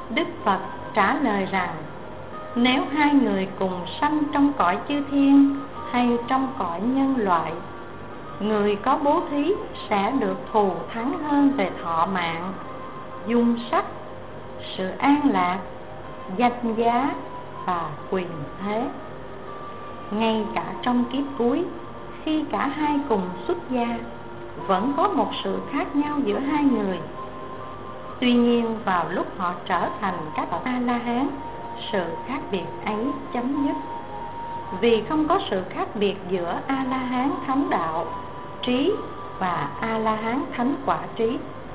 Đức Phật trả lời rằng: nếu hai người cùng sanh trong cõi chư thiên hay trong cõi nhân loại, người có bố thí sẽ được thù thắng hơn về thọ mạng, dung sắc, sự an lạc, danh giá và quyền thế. Ngay cả trong kiếp cuối, khi cả hai cùng xuất gia, vẫn có một sự khác nhau giữa hai người. Tuy nhiên vào lúc họ trở thành các bậc A-la-hán, sự khác biệt ấy chấm dứt. Vì không có sự khác biệt giữa A-la-hán thánh đạo trí và A-la-hán thánh quả trí.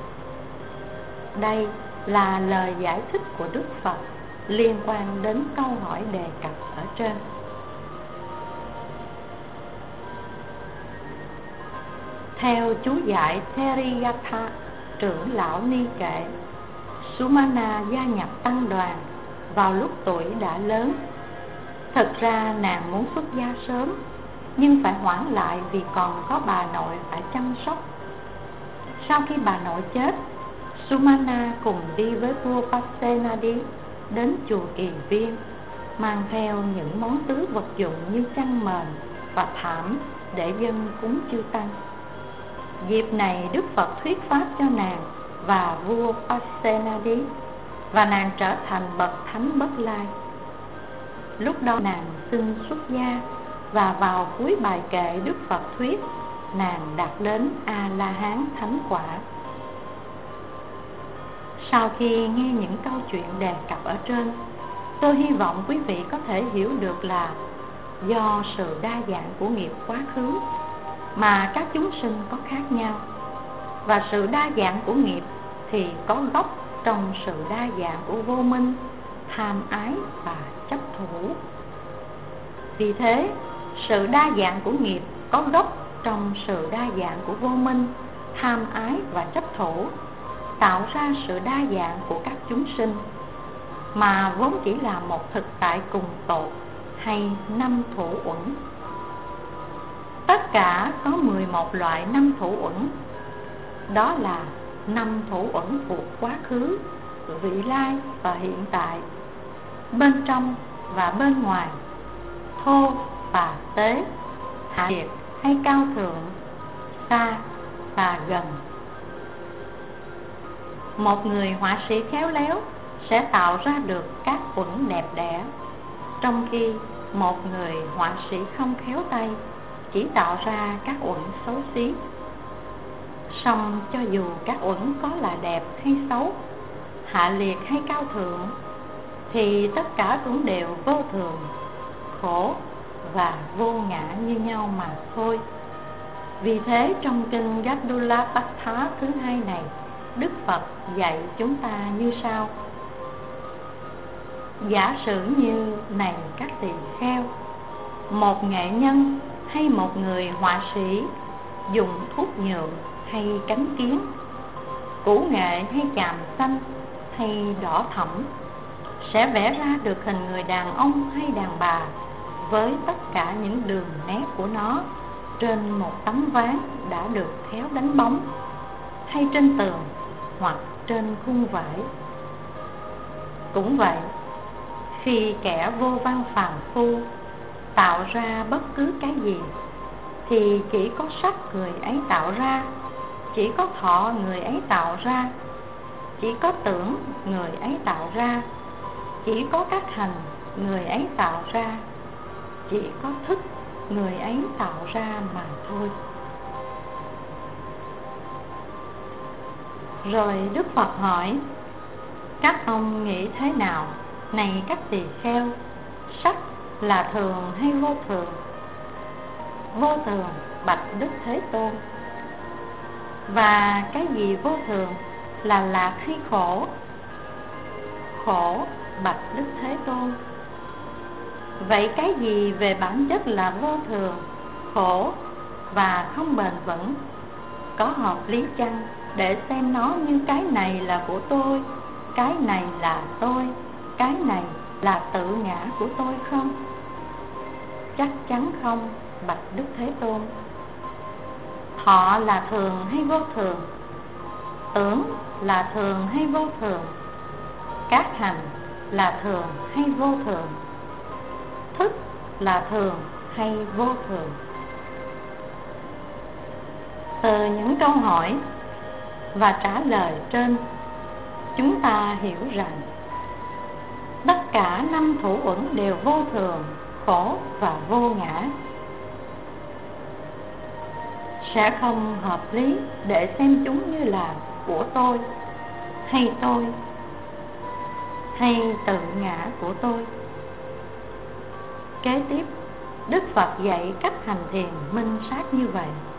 Đây là lời giải thích của Đức Phật liên quan đến câu hỏi đề cập ở trên. Theo chú giải Therigatha, trưởng lão Ni Kệ, Sumana gia nhập tăng đoàn vào lúc tuổi đã lớn. Thực ra nàng muốn xuất gia sớm, nhưng phải hoãn lại vì còn có bà nội phải chăm sóc. Sau khi bà nội chết, Sumana cùng đi với vua Pasenadi đến chùa Kỳ Viên, mang theo những món tứ vật dụng như chăn mền và thảm để dâng cúng chư tăng. Dịp này Đức Phật thuyết pháp cho nàng và vua Pasenadi, và nàng trở thành bậc thánh Bất Lai. Lúc đó nàng xin xuất gia, và vào cuối bài kệ Đức Phật thuyết, nàng đạt đến A-la-hán thánh quả. Sau khi nghe những câu chuyện đề cập ở trên, tôi hy vọng quý vị có thể hiểu được là do sự đa dạng của nghiệp quá khứ mà các chúng sinh có khác nhau, và sự đa dạng của nghiệp thì có gốc trong sự đa dạng của vô minh, tham ái và chấp thủ. Vì thế, sự đa dạng của nghiệp có gốc trong sự đa dạng của vô minh, tham ái và chấp thủ, tạo ra sự đa dạng của các chúng sinh, mà vốn chỉ là một thực tại cùng tột hay 5 thủ uẩn. Tất cả có 11 loại 5 thủ uẩn. Đó là 5 thủ uẩn thuộc quá khứ, vị lai và hiện tại, bên trong và bên ngoài, thô và tế, hạ liệt hay cao thượng, xa và gần. Một người họa sĩ khéo léo sẽ tạo ra được các uẩn đẹp đẽ, trong khi một người họa sĩ không khéo tay chỉ tạo ra các uẩn xấu xí. Song cho dù các uẩn có là đẹp hay xấu, hạ liệt hay cao thượng, thì tất cả cũng đều vô thường, khổ và vô ngã như nhau mà thôi. Vì thế trong kinh Gaddulapatthana thứ 2 này, Đức Phật dạy chúng ta như sau: giả sử như này các tỳ kheo, một nghệ nhân hay một người họa sĩ dùng thuốc nhuộm hay cánh kiến, củ nghệ hay chàm xanh hay đỏ thẫm, sẽ vẽ ra được hình người đàn ông hay đàn bà với tất cả những đường nét của nó trên một tấm ván đã được khéo đánh bóng, hay trên tường hoặc trên khung vải. Cũng vậy, khi kẻ vô văn phàm phu tạo ra bất cứ cái gì, thì chỉ có sắc người ấy tạo ra, chỉ có thọ người ấy tạo ra, chỉ có tưởng người ấy tạo ra, chỉ có các hành người ấy tạo ra, chỉ có thức người ấy tạo ra mà thôi. Rồi Đức Phật hỏi: các ông nghĩ thế nào, này các tỳ kheo, sắc là thường hay vô thường? Vô thường, bạch Đức Thế Tôn. Và cái gì vô thường, là lạc hay khổ? Khổ, bạch Đức Thế Tôn. Vậy cái gì về bản chất là vô thường, khổ và không bền vững? Có hợp lý chăng để xem nó như cái này là của tôi, cái này là tôi, cái này là tự ngã của tôi không? Chắc chắn không, bạch Đức Thế Tôn. Thọ là thường hay vô thường? Tưởng là thường hay vô thường? các hành là thường hay vô thường, thức là thường hay vô thường. Từ những câu hỏi và trả lời trên, chúng ta hiểu rằng tất cả năm thủ uẩn đều vô thường, khổ và vô ngã. Sẽ không hợp lý để xem chúng như là của tôi, hay tự ngã của tôi. Kế tiếp, Đức Phật dạy cách hành thiền minh sát như vậy.